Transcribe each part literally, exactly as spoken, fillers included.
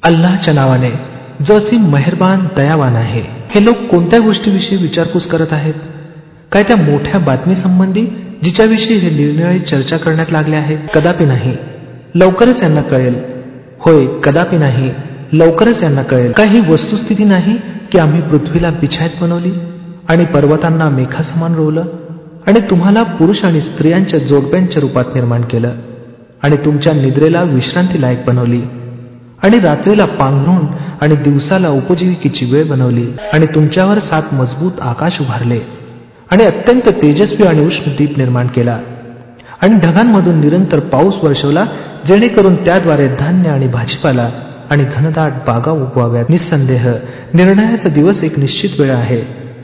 अल्लाहच्या नावाने जो असीम मेहरबान दयावान आहे. हे लोक कोणत्या गोष्टीविषयी विचारपूस करत आहेत? काय त्या मोठ्या बातमीसंबंधी जिच्याविषयी हे निरनिराळी चर्चा करण्यात लागले आहेत? कदापि नाही, लवकरच यांना कळेल. होय, कदापि नाही, लवकरच यांना कळेल. काही वस्तुस्थिती नाही की आम्ही पृथ्वीला बिछायत बनवली आणि पर्वतांना मेघासमान रोवलं आणि तुम्हाला पुरुष आणि स्त्रियांच्या जोडप्यांच्या रूपात निर्माण केलं आणि तुमच्या निद्रेला विश्रांतीलायक बनवली आणि रात्रीला पांघरून आणि दिवसाला उपजीविकेची वेळ बनवली आणि तुमच्यावर सात मजबूत आकाश उभारले आणि अत्यंत तेजस्वी आणि उष्ण दीप निर्माण केला आणि ढगांमधून निरंतर पाऊस वर्षवला, जेणेकरून त्याद्वारे धान्य आणि भाजीपाला आणि घनदाट बागा उगवाव्यात. निस्संदेह निर्णयाचा दिवस एक निश्चित वेळ आहे,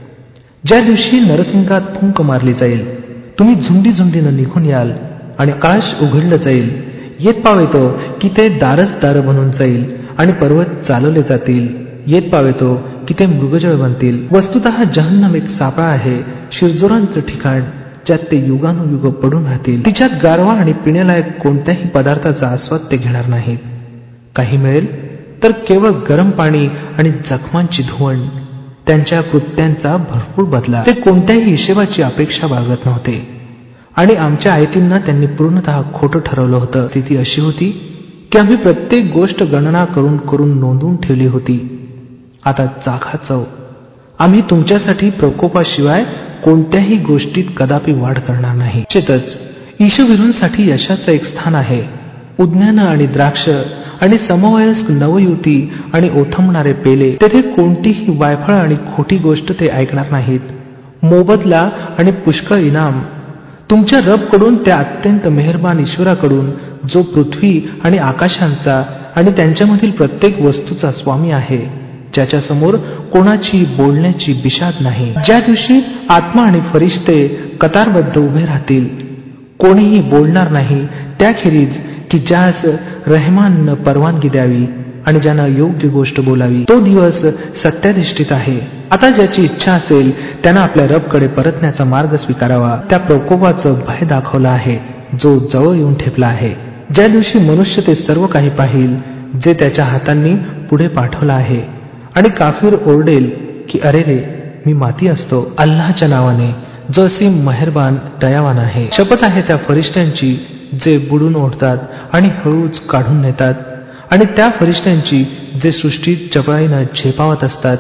ज्या दिवशी नरसिंगात फुंक मारली जाईल. तुम्ही झुंडी झुंडीनं निघून याल आणि आकाश उघडलं जाईल. येत पावेतो की ते दारच दार बनून जाईल आणि पर्वत चालवले जातील. येत पावेतो की ते मृगजळ बनतील. वस्तुतः जहन्नम एक सापळा आहे, शिरजोरांचं ठिकाण, ज्यात ते युगानुयुग पडून राहतील. तिच्यात गारवा आणि पिण्यालायक कोणत्याही पदार्थाचा आस्वाद ते घेणार नाहीत. काही मिळेल तर केवळ गरम पाणी आणि जखमांची धुवण. त्यांच्या कृत्यांचा भरपूर बदला. ते कोणत्याही हिशेबाची अपेक्षा बाळगत नव्हते आणि आमच्या आयतींना त्यांनी पूर्णतः खोटं ठरवलं होतं. स्थिती अशी होती की आम्ही प्रत्येक गोष्ट गणना करून करून नोंदवून ठेवली होती. आता चाखा चव. आम्ही तुमच्यासाठी प्रकोपाशिवाय कोणत्याही गोष्टीत कदापि वाढ करणार नाही. निश्चितच ईशविरूंसाठी यशाचं एक स्थान आहे. उद्यानं आणि द्राक्ष आणि समवयस्क नवयुवती आणि ओथंबणारे पेले. तेथे कोणतीही वायफळ आणि खोटी गोष्ट ते ऐकणार नाहीत. मोबदला आणि पुष्कळ इनाम तुमच्या रबकडून, त्या अत्यंत मेहरबान ईश्वराकडून, जो पृथ्वी आणि आकाशांचा आणि त्यांच्यामधील प्रत्येक वस्तूचा स्वामी आहे, ज्याच्या समोर कोणाची बोलण्याची बिशाद नाही. ज्या दिवशी आत्मा आणि फरिश्ते कतारबद्ध उभे राहतील, कोणीही बोलणार नाही त्याखेरीज की ज्यास रहमाननं परवानगी द्यावी आणि ज्यानं योग्य गोष्ट बोलावी. तो दिवस सत्याधिष्ठित आहे. आता ज्याची इच्छा असेल त्यानं आपल्या रबकडे परतण्याचा मार्ग स्वीकारावा. त्या प्रकोपाचं भय दाखवलं आहे जो जवळ येऊन ठेपला आहे. ज्या दिवशी मनुष्य ते सर्व काही पाहिल जे त्याच्या हातांनी पुढे पाठवलं आहे आणि काफीर ओरडेल की अरे रे, मी माती असतो. अल्लाहच्या नावाने जो असीम मेहरबान दयावान आहे. शपथ आहे त्या फरिश्त्यांची जे बुडून ओढतात आणि हळूच काढून नेतात आणि त्या फरिश्त्यांची जे सृष्टीत चपळाईनं झेपावत असतात,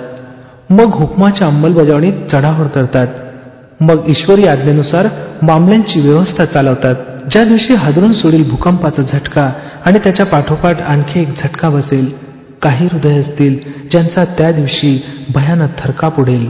मग हुकमाच्या अंमलबजावणीत चढाओढ करतात, मग ईश्वरी आज्ञेनुसार मामल्यांची व्यवस्था चालवतात. ज्या दिवशी हादरून सोडील भूकंपाचा झटका आणि त्याच्या पाठोपाठ आणखी एक झटका बसेल, काही हृदय असतील ज्यांचा त्या दिवशी भयानक थरकाप उडेल,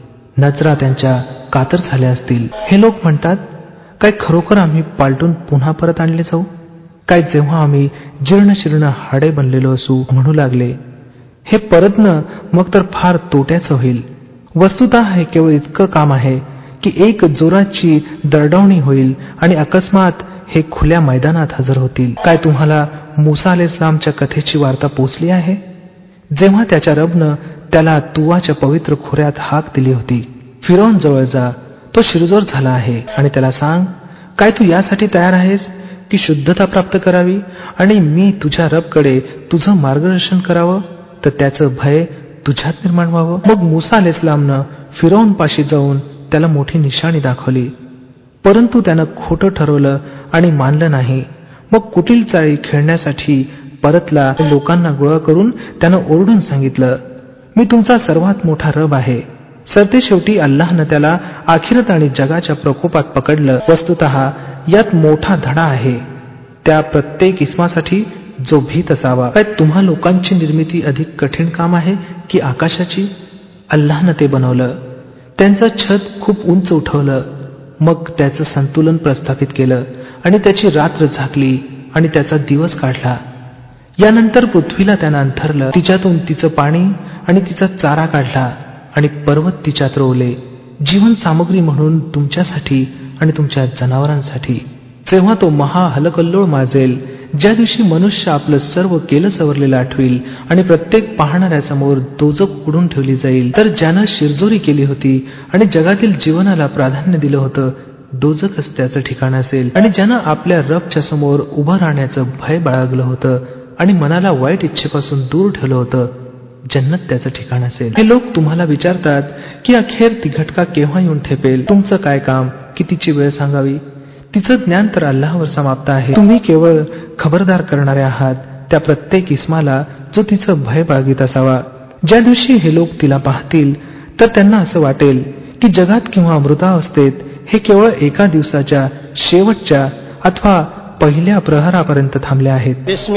नजरा त्यांच्या कातर झाल्या असतील. हे लोक म्हणतात, काय खरोखर आम्ही पालटून पुन्हा परत आणले जाऊ? काय जेव्हा आम्ही जीर्ण शीर्ण हाडे बनलेलो असू? म्हणू लागले, हे परतणं मग तर फार तोट्याचं होईल. वस्तुतः हे केवळ इतकं काम आहे की एक जोराची दरडवणी होईल आणि अकस्मात हे खुल्या मैदानात हजर होतील. काय तुम्हाला मूसा अलैहिस्सलामच्या कथेची वार्ता पोचली आहे, जेव्हा त्याच्या रबनं त्याला तुवाच्या पवित्र खोऱ्यात हाक दिली होती, फिरौन जवळ जा, तो शिरजोर झाला आहे आणि त्याला सांग, काय तू यासाठी तयार आहेस की शुद्धता प्राप्त करावी आणि मी तुझ्या रबकडे तुझं मार्गदर्शन करावं, तर त्याचं भय तुझ्यात निर्माण व्हावं. मग मूसा अलैहिस्सलामनं फिरौन पाशी जाऊन त्याला मोठी निशाणी दाखवली, परंतु त्यानं खोटं ठरवलं आणि मानलं नाही. मग कुटील चाळी खेळण्यासाठी परतला. लोकांना गोळा करून त्यानं ओरडून सांगितलं, मी तुमचा सर्वात मोठा रब आहे. सरतेशेवटी अल्लाहनं त्याला आखिरत आणि जगाच्या प्रकोपात पकडलं. वस्तुतः यात मोठा धडा आहे त्या प्रत्येक इस्मासाठी जो भीत असावा. काय तुम्हा लोकांची निर्मिती अधिक कठीण काम आहे की आकाशाची? अल्लाहनं ते बनवलं, त्यांचं छत खूप उंच उठवलं, मग त्याचं संतुलन प्रस्थापित केलं आणि त्याची रात्र झाकली आणि त्याचा दिवस काढला. यानंतर पृथ्वीला त्यानं अंथरलं, तिच्यातून तिचं पाणी आणि तिचा चारा काढला आणि पर्वत तिच्यात रोवले, जीवन सामग्री म्हणून तुमच्यासाठी आणि तुमच्या जनावरांसाठी. जेव्हा तो महा हलकल्लोळ माजेल, ज्या दिवशी मनुष्य आपलं सर्व केलं सवरलेलं आठवील आणि प्रत्येक पाहणाऱ्यासमोर दोजख उघडून ठेवली जाईल, तर ज्यानं शिरजोरी केली होती आणि जगातील जीवनाला प्राधान्य दिलं होतं, दोजखच त्याचं ठिकाण असेल. आणि ज्यानं आपल्या रबच्या समोर उभं राहण्याचं भय बाळगलं होतं, आणि मनाला वाईट इच्छेपासून दूर ठेवलं होतं, जन्नत त्याचं ठिकाण असेल. हे लोक तुम्हाला विचारतात की अखेर ती घटका केव्हा येऊन ठेपेल, तुमचं काय काम, कितीची वेळ सांगावी. तिचं ज्ञान तर अल्लाहवर समाप्त आहे. तुम्ही केवळ खबरदार करणारे आहात त्या प्रत्येक इस्माला जो तिचं भय बाळगीत असावा. ज्या दिवशी हे लोक तिला पाहतील तर त्यांना असं वाटेल की जगात किंवा अमृतावस्थेत हे केवळ एका दिवसाच्या शेवटच्या अथवा पहिल्या प्रहरापर्यंत थांबले आहेत.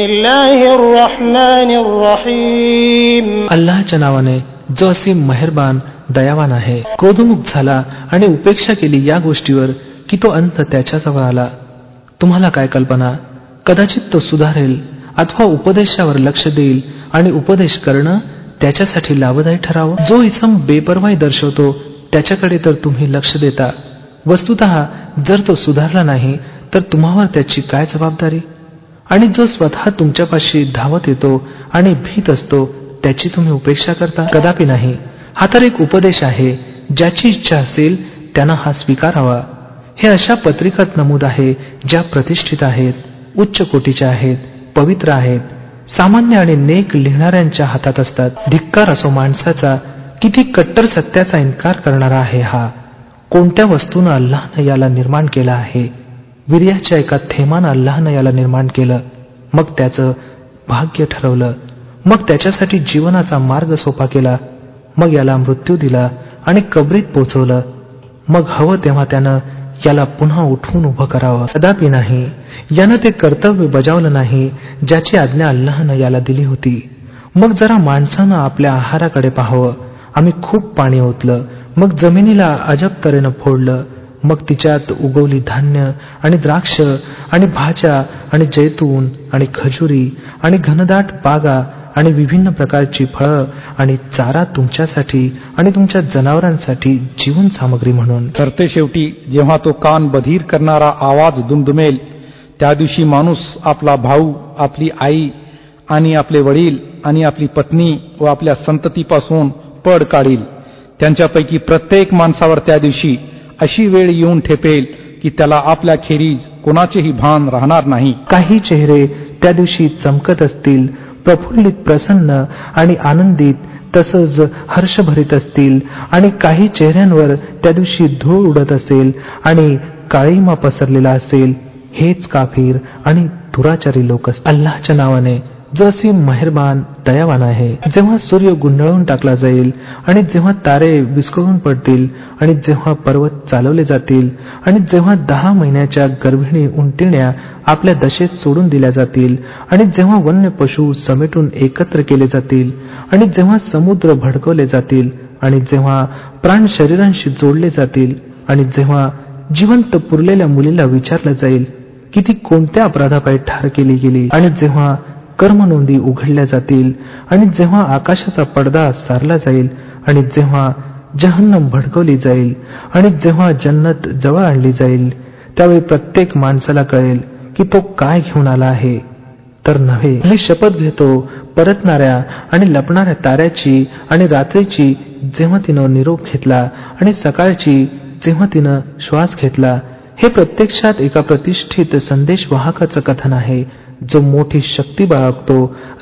अल्लाहच्या नावाने जो असीम मेहरबान दयावान आहे. क्रोधमुक्त झाला आणि उपेक्षा केली या गोष्टीवर की तो अंत त्याच्याजवळ आला. तुम्हाला काय कल्पना, कदाचित तो सुधारेल अथवा उपदेशावर लक्ष देईल आणि उपदेश करणं त्याच्यासाठी लाभदायी ठरावं. जो इसम बेपरवाही दर्शवतो त्याच्याकडे तर तुम्ही लक्ष देता. वस्तुतः जर तो सुधारला नाही तर तुम्हावर त्याची काय जबाबदारी. आणि जो स्वतः तुमच्यापाशी धावत येतो आणि भीत असतो त्याची तुम्ही उपेक्षा करता. कदापि नाही. हा तर एक उपदेश आहे. ज्याची इच्छा असेल त्यानं हा स्वीकारावा. हे अशा पत्रिकात नमूद आहे ज्या प्रतिष्ठित आहेत, उच्च कोटीच्या आहेत, पवित्र आहेत, सामान्य आणि नेक लिहिणाऱ्यांच्या हातात असतात. धिक्कार असो माणसाचा, किती कट्टर सत्याचा इन्कार करणारा आहे हा. कोणत्या वस्तूनं अल्लाहनं याला निर्माण केलं आहे. वीर्याच्या एका थेमानं अल्लाहनं याला निर्माण केलं, मग त्याचं भाग्य ठरवलं, मग त्याच्यासाठी जीवनाचा मार्ग सोपा केला, मग याला मृत्यू दिला आणि कबरीत पोचवलं, मग हवं तेव्हा त्यानं याला पुन्हा उठवून उभं करावं. कदापि नाही. यानं ते कर्तव्य बजावलं नाही ज्याची आज्ञा अल्लाहनं याला दिली होती. मग जरा माणसानं आपल्या आहाराकडे पाहावं. आम्ही खूप पाणी ओतलं, मग जमिनीला अजब तऱ्हेनं फोडलं, मग तिच्यात उगवली धान्य आणि द्राक्ष आणि भाज्या आणि जैतून आणि खजुरी आणि घनदाट बागा आणि विभिन्न प्रकारची फळं आणि चारा तुमच्यासाठी आणि तुमच्या जनावरांसाठी जीवन सामग्री म्हणून. तर ते शेवटी जेव्हा तो कान बधीर करणारा आवाज दुमदुमेल त्या दिवशी माणूस आपला भाऊ, आपली आई आणि आपले वडील आणि आपली पत्नी व आपल्या संततीपासून पळ काढील. त्यांच्यापैकी प्रत्येक माणसावर त्या दिवशी अशी वेळ येऊन ठेपेल की त्याला आपल्या खेरीज कोणाचेही भान राहणार नाही. काही चेहरे त्या दिवशी चमकत असतील, प्रफुल्लित, प्रसन्न आणि आनंदित तसंच हर्षभरीत असतील, आणि काही चेहऱ्यांवर त्या दिवशी धूळ उडत असेल आणि काळीमा पसरलेला असेल. हेच काफीर आणि दुराचारी लोक असतात. अल्लाहच्या नावाने जो असीम मेहरबान दयावान आहे. जेव्हा सूर्य गुंडाळून टाकला जाईल आणि जेव्हा तारे विस्कळून पडतील आणि जेव्हा पर्वत चालवले जातील आणि जेव्हा दहा महिन्याच्या गर्भिणी उंटिण्या आपल्या दशेत सोडून दिल्या जातील आणि जेव्हा वन्य पशु समेटून एकत्र केले जातील आणि जेव्हा समुद्र भडकवले जातील आणि जेव्हा प्राण शरीरांशी जोडले जातील आणि जेव्हा जिवंत पुरलेल्या मुलीला विचारलं जाईल की ती कोणत्या अपराधापायी ठार केली गेली आणि जेव्हा कर्मनोंदी उघडल्या जातील आणि जेव्हा आकाशाचा पडदा सारला जाईल आणि जेव्हा जहन्नम भडकवली जाईल आणि जेव्हा जन्नत जवळ आणली जाईल, त्यावेळी प्रत्येक माणसाला कळेल की तो काय घेऊन आला आहे तर नव्हे. मी शपथ घेतो परतणाऱ्या आणि लपणाऱ्या ताऱ्याची आणि रात्रीची जेव्हा तिनं निरोप घेतला आणि सकाळची जेव्हा तिनं श्वास घेतला. हे प्रत्यक्षात एका प्रतिष्ठित संदेशवाहकाचं कथन आहे जो मोठी शक्ती बाळगतो,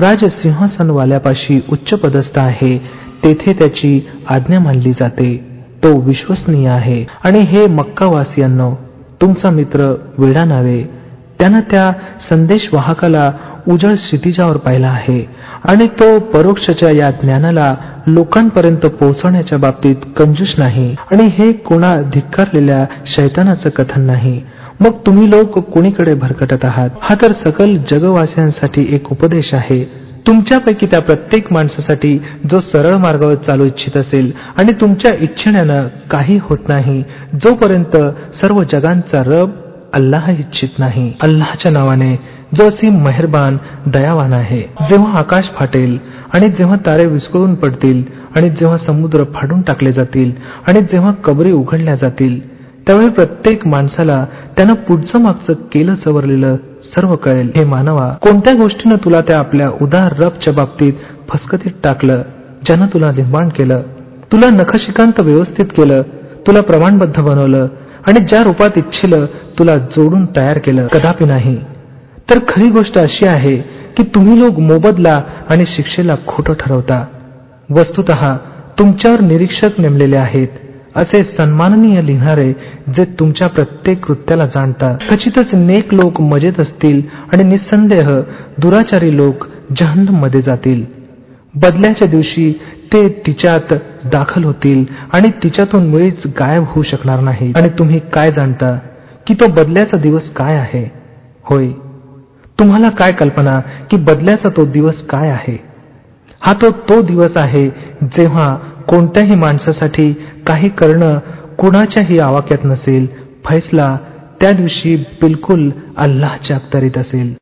राजसिंहासनवाल्यापाशी उच्च पदस्थ आहे, तेथे त्याची आज्ञा मानली जाते, तो विश्वसनीय आहे. आणि हे मक्कावासियांनो, तुमचा मित्र वेडा नव्हे. त्यानं त्या संदेशवाहकाला उजळ क्षितिजावर पाहिला आहे आणि तो परोक्षच्या या ज्ञानाला लोकांपर्यंत पोहोचवण्याच्या बाबतीत कंजूस नाही. आणि हे कोणा धिक्कारलेल्या शैतानाचं कथन नाही. मग तुम्ही लोक कोणीकडे भरकटत आहात. हा तर सकल जगवासियांसाठी एक उपदेश आहे. तुमच्यापैकी त्या प्रत्येक माणसासाठी जो सरळ मार्गावर चालू इच्छित असेल आणि तुमच्या इच्छेण्यानं काही होत नाही जोपर्यंत सर्व जगांचा रब अल्लाह इच्छित नाही. अल्लाहच्या नावाने जो असीम मेहरबान दयावान आहे. जेव्हा आकाश फाटेल आणि जेव्हा तारे विस्कळून पडतील आणि जेव्हा समुद्र फाडून टाकले जातील आणि जेव्हा कबरी उघडल्या जातील, त्यावेळी प्रत्येक माणसाला त्यानं पुढचं मागचं केलं सवरलेलं सर्व कळेल. हे मानवा, कोणत्या गोष्टीनं तुला त्या आपल्या उदार रबच्या बाबतीत फसकतीत टाकलं, ज्यानं तुला निर्माण केलं, तुला नखशिकांत व्यवस्थित केलं, तुला प्रमाणबद्ध बनवलं आणि ज्या रूपात इच्छिलं तुला जोडून तयार केलं. कदापि नाही. तर खरी गोष्ट अशी आहे की तुम्ही लोक मोबदला आणि शिक्षेला खोटं ठरवता. वस्तुतः तुमच्यावर निरीक्षक नेमलेले आहेत, असे सन्माननीय लिहिणारे जे तुमच्या प्रत्येक कृत्याला जाणतात. खचितच नेक लोक मजेत असतील आणि निसंदेह दुराचारी लोक जहन्नम मध्ये जातील. बदल्याच्या दिवशी ते तिच्यात दाखल होतील आणि तिच्यातून मुळीच गायब होऊ शकणार नाही. आणि तुम्ही काय जाणता की तो बदल्याचा दिवस काय आहे? होय, तुम्हाला काय कल्पना की बदल्याचा तो दिवस काय आहे? हा तो तो दिवस आहे जेव्हा कोणत्याही माणसासाठी काही करणं कुणाच्याही आवाक्यात नसेल. फैसला त्या दिवशी बिलकुल अल्लाहच्या अखत्यारीत असेल.